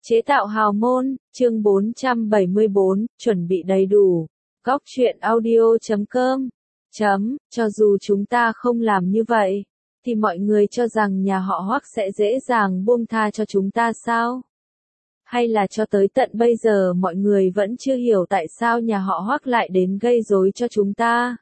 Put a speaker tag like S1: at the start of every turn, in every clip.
S1: Chế tạo hào môn, chương 474, chuẩn bị đầy đủ. Góc truyện audio.com. Cho dù chúng ta không làm như vậy, thì mọi người cho rằng nhà họ Hoắc sẽ dễ dàng buông tha cho chúng ta sao? Hay là cho tới tận bây giờ mọi người vẫn chưa hiểu tại sao nhà họ Hoắc lại đến gây rối cho chúng ta?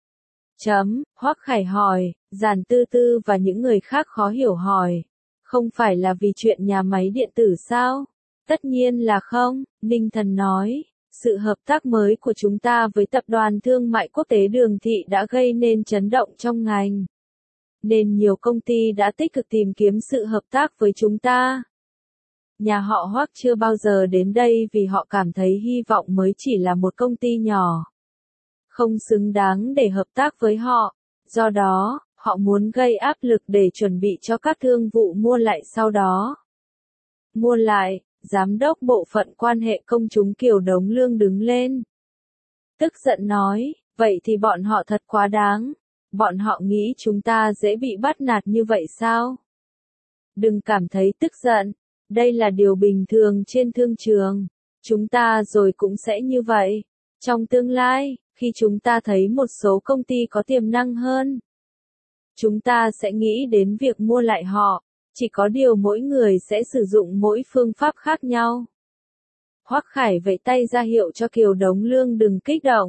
S1: Hoắc Khải hỏi, Giản Tư Tư và những người khác khó hiểu hỏi. Không phải là vì chuyện nhà máy điện tử sao? Tất nhiên là không, Ninh Thần nói. Sự hợp tác mới của chúng ta với Tập đoàn Thương mại Quốc tế Đường Thị đã gây nên chấn động trong ngành. Nên nhiều công ty đã tích cực tìm kiếm sự hợp tác với chúng ta. Nhà họ Hoắc chưa bao giờ đến đây vì họ cảm thấy hy vọng mới chỉ là một công ty nhỏ. Không xứng đáng để hợp tác với họ. Do đó, họ muốn gây áp lực để chuẩn bị cho các thương vụ mua lại sau đó. Mua lại, Giám đốc bộ phận quan hệ công chúng Kiều Đống Lương đứng lên. Tức giận nói, vậy thì bọn họ thật quá đáng. Bọn họ nghĩ chúng ta dễ bị bắt nạt như vậy sao? Đừng cảm thấy tức giận. Đây là điều bình thường trên thương trường. Chúng ta rồi cũng sẽ như vậy. Trong tương lai, khi chúng ta thấy một số công ty có tiềm năng hơn, chúng ta sẽ nghĩ đến việc mua lại họ. Chỉ có điều mỗi người sẽ sử dụng mỗi phương pháp khác nhau. Hoắc Khải vẫy tay ra hiệu cho Kiều Đống Lương đừng kích động.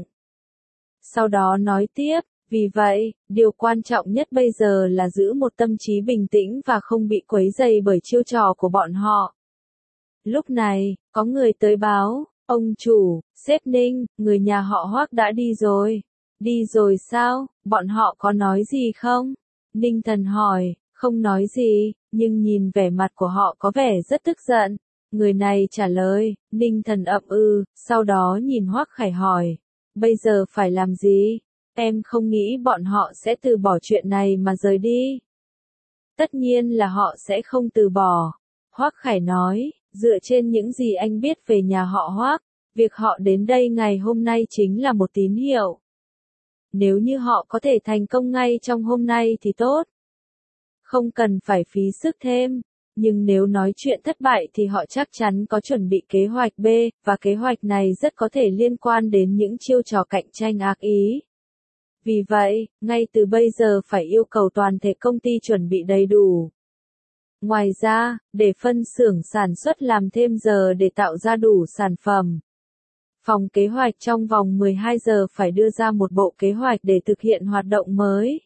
S1: Sau đó nói tiếp, vì vậy, điều quan trọng nhất bây giờ là giữ một tâm trí bình tĩnh và không bị quấy rầy bởi chiêu trò của bọn họ. Lúc này, có người tới báo, ông chủ, sếp Ninh, người nhà họ Hoắc đã đi rồi. Đi rồi sao, bọn họ có nói gì không? Ninh Thần hỏi, không nói gì, nhưng nhìn vẻ mặt của họ có vẻ rất tức giận. Người này trả lời, Ninh Thần ậm ừ, sau đó nhìn Hoắc Khải hỏi, bây giờ phải làm gì? Em không nghĩ bọn họ sẽ từ bỏ chuyện này mà rời đi. Tất nhiên là họ sẽ không từ bỏ. Hoắc Khải nói, dựa trên những gì anh biết về nhà họ Hoắc, việc họ đến đây ngày hôm nay chính là một tín hiệu. Nếu như họ có thể thành công ngay trong hôm nay thì tốt. Không cần phải phí sức thêm. Nhưng nếu nói chuyện thất bại thì họ chắc chắn có chuẩn bị kế hoạch B, và kế hoạch này rất có thể liên quan đến những chiêu trò cạnh tranh ác ý. Vì vậy, ngay từ bây giờ phải yêu cầu toàn thể công ty chuẩn bị đầy đủ. Ngoài ra, để phân xưởng sản xuất làm thêm giờ để tạo ra đủ sản phẩm. Phòng kế hoạch trong vòng 12 giờ phải đưa ra một bộ kế hoạch để thực hiện hoạt động mới.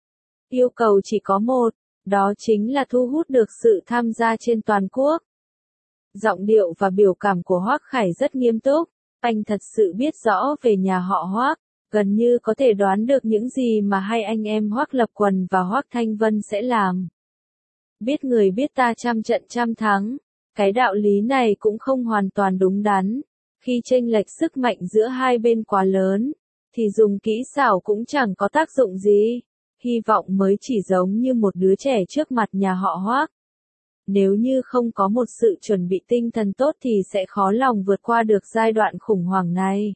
S1: Yêu cầu chỉ có một, đó chính là thu hút được sự tham gia trên toàn quốc. Giọng điệu và biểu cảm của Hoắc Khải rất nghiêm túc, anh thật sự biết rõ về nhà họ Hoắc, gần như có thể đoán được những gì mà hai anh em Hoắc Lập Quần và Hoắc Thanh Vân sẽ làm. Biết người biết ta trăm trận trăm thắng, cái đạo lý này cũng không hoàn toàn đúng đắn. Khi chênh lệch sức mạnh giữa hai bên quá lớn, thì dùng kỹ xảo cũng chẳng có tác dụng gì. Hy vọng mới chỉ giống như một đứa trẻ trước mặt nhà họ Hoắc. Nếu như không có một sự chuẩn bị tinh thần tốt thì sẽ khó lòng vượt qua được giai đoạn khủng hoảng này.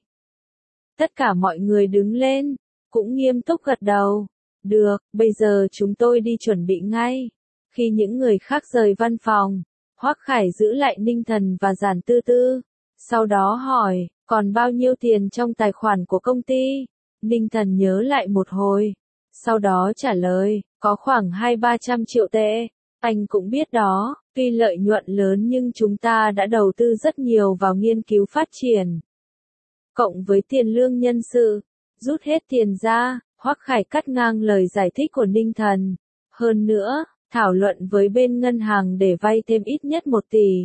S1: Tất cả mọi người đứng lên, cũng nghiêm túc gật đầu. Được, bây giờ chúng tôi đi chuẩn bị ngay. Khi những người khác rời văn phòng, Hoắc Khải giữ lại Ninh Thần và Giản Tư Tư. Sau đó hỏi, còn bao nhiêu tiền trong tài khoản của công ty? Ninh Thần nhớ lại một hồi. Sau đó trả lời, có khoảng 200-300 triệu tệ. Anh cũng biết đó, tuy lợi nhuận lớn nhưng chúng ta đã đầu tư rất nhiều vào nghiên cứu phát triển. Cộng với tiền lương nhân sự, rút hết tiền ra, Hoắc Khải cắt ngang lời giải thích của Ninh Thần. Hơn nữa, thảo luận với bên ngân hàng để vay thêm ít nhất 1 tỷ.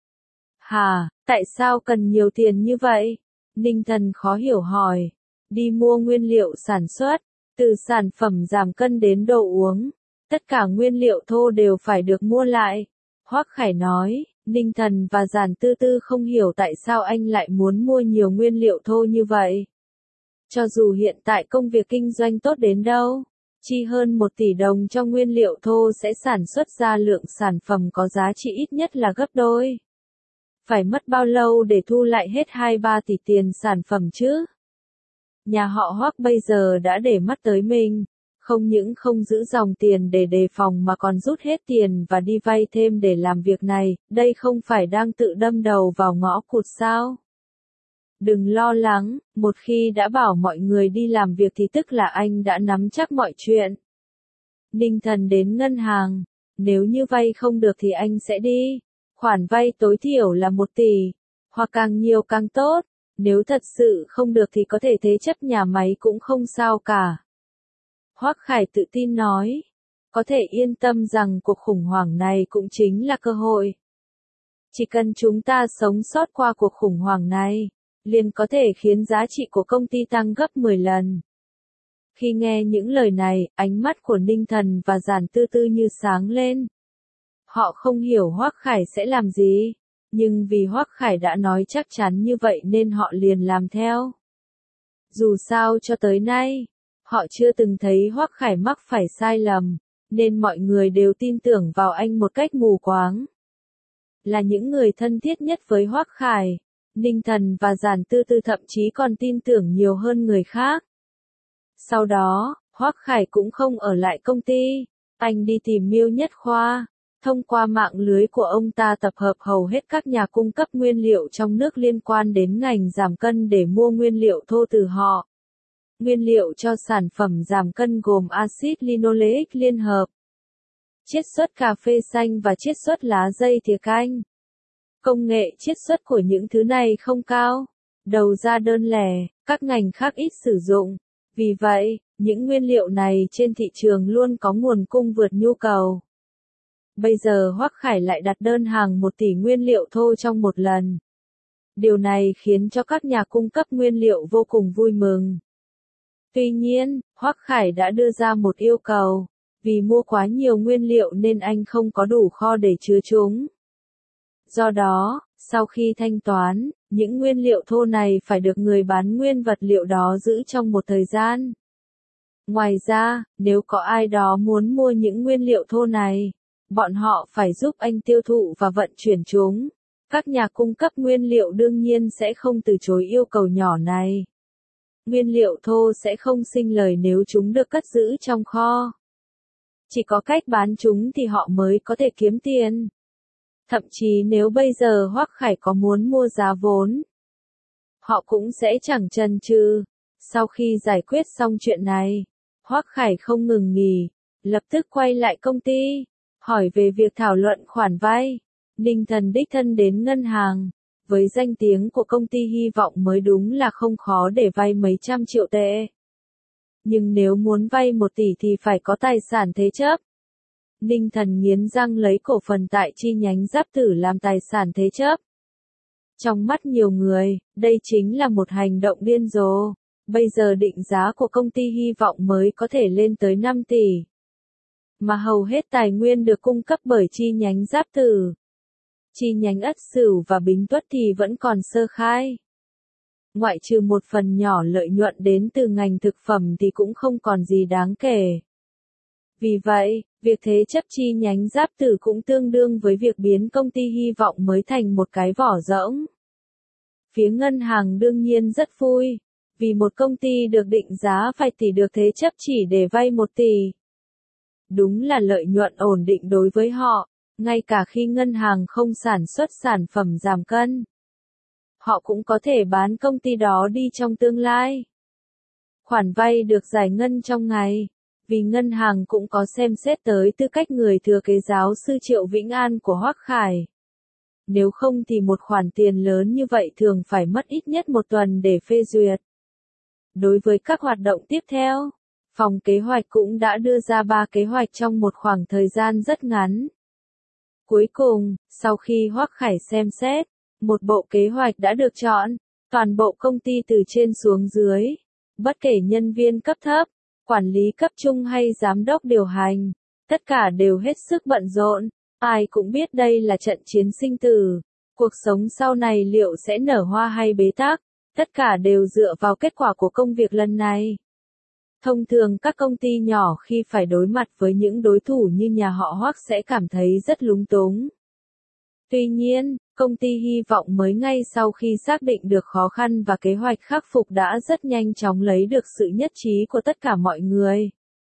S1: Hà, tại sao cần nhiều tiền như vậy? Ninh Thần khó hiểu hỏi. Đi mua nguyên liệu sản xuất, từ sản phẩm giảm cân đến đồ uống, tất cả nguyên liệu thô đều phải được mua lại. Hoắc Khải nói, Ninh Thần và Giản Tư Tư không hiểu tại sao anh lại muốn mua nhiều nguyên liệu thô như vậy. Cho dù hiện tại công việc kinh doanh tốt đến đâu, chi hơn 1 tỷ đồng cho nguyên liệu thô sẽ sản xuất ra lượng sản phẩm có giá trị ít nhất là gấp đôi. Phải mất bao lâu để thu lại hết 2-3 tỷ tiền sản phẩm chứ? Nhà họ Hoắc bây giờ đã để mắt tới mình, Không những không giữ dòng tiền để đề phòng mà còn rút hết tiền và đi vay thêm để làm việc này, đây không phải đang tự đâm đầu vào ngõ cụt sao? Đừng lo lắng, một khi đã bảo mọi người đi làm việc thì tức là anh đã nắm chắc mọi chuyện. Ninh Thần đến ngân hàng, nếu như vay không được thì anh sẽ đi. Khoản vay tối thiểu là 1 tỷ, hoặc càng nhiều càng tốt. Nếu thật sự không được thì có thể thế chấp nhà máy cũng không sao cả. Hoắc Khải tự tin nói, có thể yên tâm rằng cuộc khủng hoảng này cũng chính là cơ hội. Chỉ cần chúng ta sống sót qua cuộc khủng hoảng này, liền có thể khiến giá trị của công ty tăng gấp 10 lần. Khi nghe những lời này, ánh mắt của Ninh Thần và Giản Tư Tư như sáng lên. Họ không hiểu Hoắc Khải sẽ làm gì, nhưng vì Hoắc Khải đã nói chắc chắn như vậy nên họ liền làm theo. Dù sao cho tới nay, họ chưa từng thấy Hoắc Khải mắc phải sai lầm, nên mọi người đều tin tưởng vào anh một cách mù quáng. Là những người thân thiết nhất với Hoắc Khải, Ninh Thần và Giản Tư Tư thậm chí còn tin tưởng nhiều hơn người khác. Sau đó, Hoắc Khải cũng không ở lại công ty, anh đi tìm Miêu Nhất Khoa. Thông qua mạng lưới của ông ta tập hợp hầu hết các nhà cung cấp nguyên liệu trong nước liên quan đến ngành giảm cân để mua nguyên liệu thô từ họ. Nguyên liệu cho sản phẩm giảm cân gồm axit linoleic liên hợp, chiết xuất cà phê xanh và chiết xuất lá dây thìa canh. Công nghệ chiết xuất của những thứ này không cao, đầu ra đơn lẻ, các ngành khác ít sử dụng. Vì vậy, những nguyên liệu này trên thị trường luôn có nguồn cung vượt nhu cầu. Bây giờ Hoắc Khải lại đặt đơn hàng 1 tỷ nguyên liệu thô trong một lần. Điều này khiến cho các nhà cung cấp nguyên liệu vô cùng vui mừng. Tuy nhiên, Hoắc Khải đã đưa ra một yêu cầu, vì mua quá nhiều nguyên liệu nên anh không có đủ kho để chứa chúng. Do đó, sau khi thanh toán, những nguyên liệu thô này phải được người bán nguyên vật liệu đó giữ trong một thời gian. Ngoài ra, nếu có ai đó muốn mua những nguyên liệu thô này, bọn họ phải giúp anh tiêu thụ và vận chuyển chúng. Các nhà cung cấp nguyên liệu đương nhiên sẽ không từ chối yêu cầu nhỏ này. Nguyên liệu thô sẽ không sinh lời nếu chúng được cất giữ trong kho. Chỉ có cách bán chúng thì họ mới có thể kiếm tiền. Thậm chí nếu bây giờ Hoắc Khải có muốn mua giá vốn, họ cũng sẽ chẳng chần chừ. Sau khi giải quyết xong chuyện này, Hoắc Khải không ngừng nghỉ, lập tức quay lại công ty, hỏi về việc thảo luận khoản vay. Ninh Thần đích thân đến ngân hàng, với danh tiếng của công ty hy vọng mới đúng là không khó để vay mấy trăm triệu tệ. Nhưng nếu muốn vay 1 tỷ thì phải có tài sản thế chấp. Ninh Thần nghiến răng lấy cổ phần tại chi nhánh Giáp Tử làm tài sản thế chấp. Trong mắt nhiều người, đây chính là một hành động điên rồ. Bây giờ định giá của công ty hy vọng mới có thể lên tới 5 tỷ. Mà hầu hết tài nguyên được cung cấp bởi chi nhánh Giáp Tử. Chi nhánh Ất Sửu và Bính Tuất thì vẫn còn sơ khai. Ngoại trừ một phần nhỏ lợi nhuận đến từ ngành thực phẩm thì cũng không còn gì đáng kể. Vì vậy, việc thế chấp chi nhánh Giáp Tử cũng tương đương với việc biến công ty hy vọng mới thành một cái vỏ rỗng. Phía ngân hàng đương nhiên rất vui, vì một công ty được định giá vài tỷ được thế chấp chỉ để vay 1 tỷ. Đúng là lợi nhuận ổn định đối với họ, ngay cả khi ngân hàng không sản xuất sản phẩm giảm cân. Họ cũng có thể bán công ty đó đi trong tương lai. Khoản vay được giải ngân trong ngày, vì ngân hàng cũng có xem xét tới tư cách người thừa kế giáo sư Triệu Vĩnh An của Hoắc Khải. Nếu không thì một khoản tiền lớn như vậy thường phải mất ít nhất 1 tuần để phê duyệt. Đối với các hoạt động tiếp theo, phòng kế hoạch cũng đã đưa ra 3 kế hoạch trong một khoảng thời gian rất ngắn. Cuối cùng, sau khi Hoắc Khải xem xét, một bộ kế hoạch đã được chọn, toàn bộ công ty từ trên xuống dưới, bất kể nhân viên cấp thấp, quản lý cấp trung hay giám đốc điều hành, tất cả đều hết sức bận rộn, ai cũng biết đây là trận chiến sinh tử, cuộc sống sau này liệu sẽ nở hoa hay bế tắc, tất cả đều dựa vào kết quả của công việc lần này. Thông thường các công ty nhỏ khi phải đối mặt với những đối thủ như nhà họ Hoắc sẽ cảm thấy rất lúng túng. Tuy nhiên, công ty hy vọng mới ngay sau khi xác định được khó khăn và kế hoạch khắc phục đã rất nhanh chóng lấy được sự nhất trí của tất cả mọi người.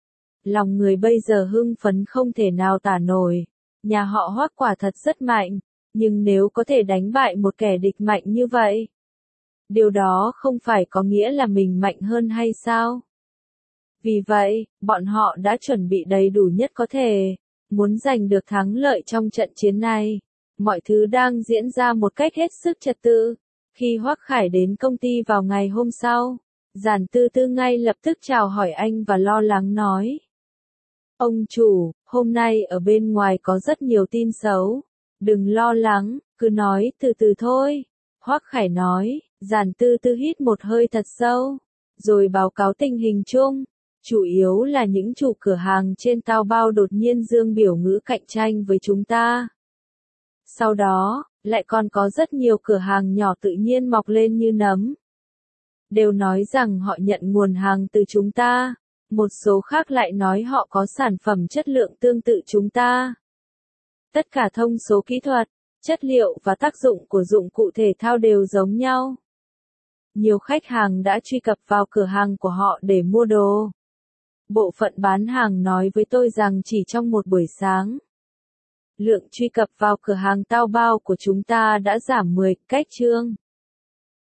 S1: Lòng người bây giờ hưng phấn không thể nào tả nổi. Nhà họ Hoắc quả thật rất mạnh, nhưng nếu có thể đánh bại một kẻ địch mạnh như vậy, điều đó không phải có nghĩa là mình mạnh hơn hay sao? Vì vậy, bọn họ đã chuẩn bị đầy đủ nhất có thể, muốn giành được thắng lợi trong trận chiến này. Mọi thứ đang diễn ra một cách hết sức trật tự. Khi Hoắc Khải đến công ty vào ngày hôm sau, Giản Tư Tư ngay lập tức chào hỏi anh và lo lắng nói. Ông chủ, hôm nay ở bên ngoài có rất nhiều tin xấu. Đừng lo lắng, cứ nói từ từ thôi. Hoắc Khải nói, Giản Tư Tư hít một hơi thật sâu, rồi báo cáo tình hình chung. Chủ yếu là những chủ cửa hàng trên Taobao đột nhiên dương biểu ngữ cạnh tranh với chúng ta. Sau đó, lại còn có rất nhiều cửa hàng nhỏ tự nhiên mọc lên như nấm. Đều nói rằng họ nhận nguồn hàng từ chúng ta. Một số khác lại nói họ có sản phẩm chất lượng tương tự chúng ta. Tất cả thông số kỹ thuật, chất liệu và tác dụng của dụng cụ thể thao đều giống nhau. Nhiều khách hàng đã truy cập vào cửa hàng của họ để mua đồ. Bộ phận bán hàng nói với tôi rằng chỉ trong một buổi sáng, lượng truy cập vào cửa hàng Taobao của chúng ta đã giảm 10 cách chương.